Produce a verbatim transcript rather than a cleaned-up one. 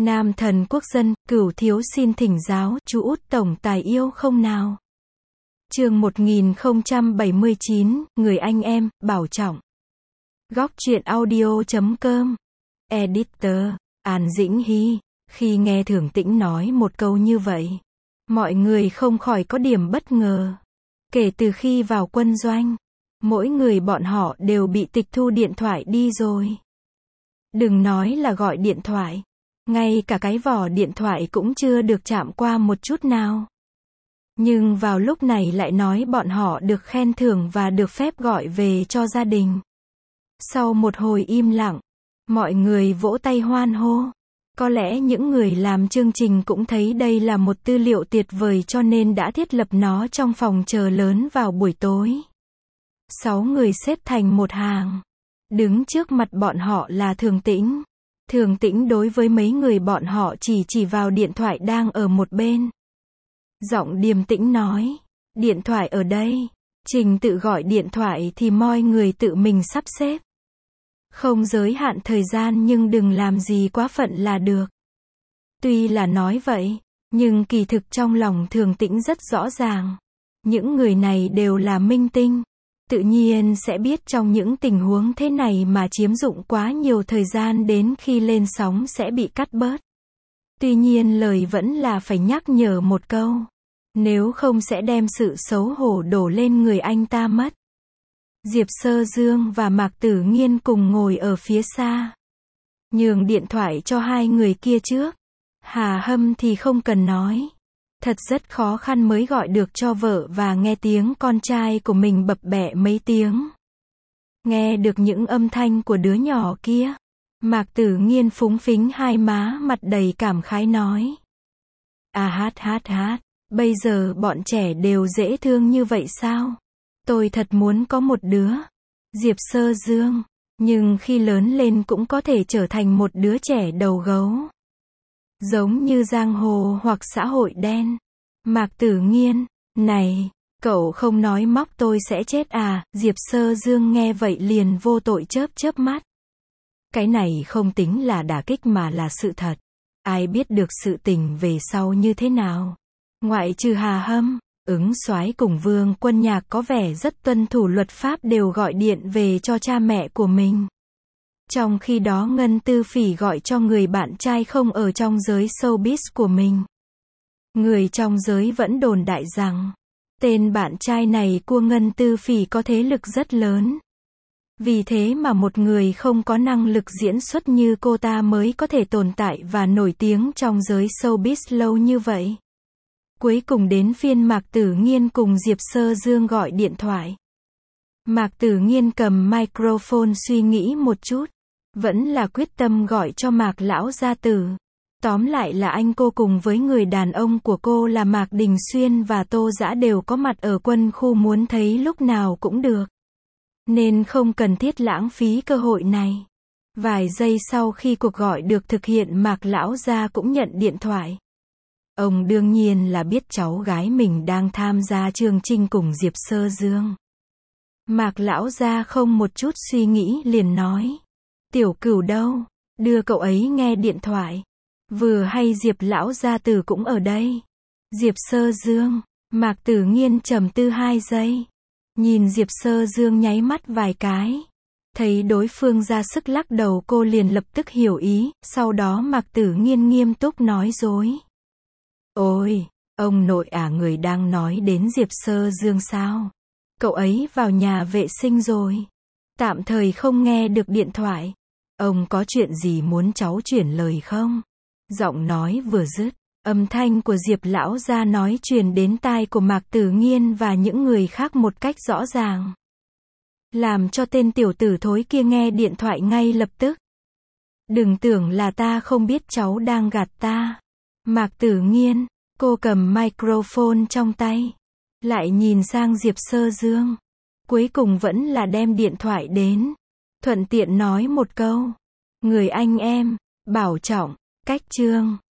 Nam thần quốc dân, cửu thiếu xin thỉnh giáo, chú út tổng tài yêu không nào? Chương một nghìn không trăm bảy mươi chín, người anh em, bảo trọng. Góc truyện audio chấm com. Editor, An Dĩnh Hy. Khi nghe Thường Tĩnh nói một câu như vậy, mọi người không khỏi có điểm bất ngờ. Kể từ khi vào quân doanh, mỗi người bọn họ đều bị tịch thu điện thoại đi rồi. Đừng nói là gọi điện thoại, ngay cả cái vỏ điện thoại cũng chưa được chạm qua một chút nào. Nhưng vào lúc này lại nói bọn họ được khen thưởng và được phép gọi về cho gia đình. Sau một hồi im lặng, mọi người vỗ tay hoan hô. Có lẽ những người làm chương trình cũng thấy đây là một tư liệu tuyệt vời cho nên đã thiết lập nó trong phòng chờ lớn vào buổi tối. Sáu người xếp thành một hàng. Đứng trước mặt bọn họ là Thường Tĩnh. Thường Tĩnh đối với mấy người bọn họ chỉ chỉ vào điện thoại đang ở một bên. Giọng điềm tĩnh nói, điện thoại ở đây. Trình tự gọi điện thoại thì mọi người tự mình sắp xếp. Không giới hạn thời gian nhưng đừng làm gì quá phận là được. Tuy là nói vậy, nhưng kỳ thực trong lòng Thường Tĩnh rất rõ ràng. Những người này đều là minh tinh. Tự nhiên sẽ biết trong những tình huống thế này mà chiếm dụng quá nhiều thời gian đến khi lên sóng sẽ bị cắt bớt. Tuy nhiên lời vẫn là phải nhắc nhở một câu. Nếu không sẽ đem sự xấu hổ đổ lên người anh ta mất. Diệp Sơ Dương và Mạc Tử Nghiên cùng ngồi ở phía xa. Nhường điện thoại cho hai người kia trước. Hà Hâm thì không cần nói. Thật rất khó khăn mới gọi được cho vợ và nghe tiếng con trai của mình bập bẹ mấy tiếng. Nghe được những âm thanh của đứa nhỏ kia. Mạc Tử Nghiên phúng phính hai má mặt đầy cảm khái nói. À hát hát hát, bây giờ bọn trẻ đều dễ thương như vậy sao? Tôi thật muốn có một đứa. Diệp Sơ Dương. Nhưng khi lớn lên cũng có thể trở thành một đứa trẻ đầu gấu. Giống như giang hồ hoặc xã hội đen. Mạc Tử Nghiên. Này, cậu không nói móc tôi sẽ chết à? Diệp Sơ Dương nghe vậy liền vô tội chớp chớp mắt. Cái này không tính là đả kích mà là sự thật. Ai biết được sự tình về sau như thế nào? Ngoại trừ Hà Hâm, Ứng Soái cùng Vương Quân Nhạc có vẻ rất tuân thủ luật pháp đều gọi điện về cho cha mẹ của mình. Trong khi đó Ngân Tư Phỉ gọi cho người bạn trai không ở trong giới showbiz của mình. Người trong giới vẫn đồn đại rằng, tên bạn trai này của Ngân Tư Phỉ có thế lực rất lớn. Vì thế mà một người không có năng lực diễn xuất như cô ta mới có thể tồn tại và nổi tiếng trong giới showbiz lâu như vậy. Cuối cùng đến phiên Mạc Tử Nghiên cùng Diệp Sơ Dương gọi điện thoại. Mạc Tử Nghiên cầm microphone suy nghĩ một chút. Vẫn là quyết tâm gọi cho Mạc lão gia tử. Tóm lại là anh cô cùng với người đàn ông của cô là Mạc Đình Xuyên và Tô Dã đều có mặt ở quân khu muốn thấy lúc nào cũng được. Nên không cần thiết lãng phí cơ hội này. Vài giây sau khi cuộc gọi được thực hiện Mạc lão gia cũng nhận điện thoại. Ông đương nhiên là biết cháu gái mình đang tham gia chương trình cùng Diệp Sơ Dương. Mạc lão gia không một chút suy nghĩ liền nói. Tiểu Cửu đâu? Đưa cậu ấy nghe điện thoại. Vừa hay Diệp lão gia tử cũng ở đây. Diệp Sơ Dương. Mạc Tử Nghiên trầm tư hai giây. Nhìn Diệp Sơ Dương nháy mắt vài cái. Thấy đối phương ra sức lắc đầu cô liền lập tức hiểu ý. Sau đó Mạc Tử Nghiên nghiêm túc nói dối. Ôi, ông nội à, người đang nói đến Diệp Sơ Dương sao? Cậu ấy vào nhà vệ sinh rồi. Tạm thời không nghe được điện thoại. Ông có chuyện gì muốn cháu chuyển lời không? Giọng nói vừa dứt, âm thanh của Diệp lão gia nói truyền đến tai của Mạc Tử Nghiên và những người khác một cách rõ ràng. Làm cho tên tiểu tử thối kia nghe điện thoại ngay lập tức. Đừng tưởng là ta không biết cháu đang gạt ta. Mạc Tử Nghiên, cô cầm microphone trong tay. Lại nhìn sang Diệp Sơ Dương. Cuối cùng vẫn là đem điện thoại đến. Thuận tiện nói một câu. Người anh em, bảo trọng, cách chương.